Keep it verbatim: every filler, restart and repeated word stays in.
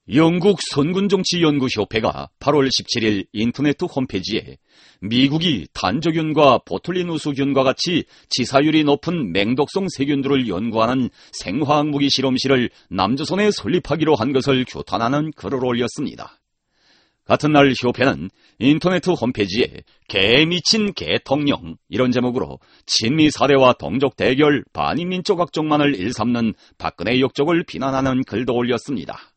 영국 선군정치연구협회가 팔월 십칠일 인터넷 홈페이지에 미국이 단저균과 보툴리누스균과 같이 치사율이 높은 맹독성 세균들을 연구하는 생화학무기 실험실을 남조선에 설립하기로 한 것을 규탄하는 글을 올렸습니다. 같은 날 협회는 인터넷 홈페이지에 개에 미친 개통령 이런 제목으로 친미 사대와 동족 대결 반인민족 악종만을 일삼는 박근혜 역적을 비난하는 글도 올렸습니다.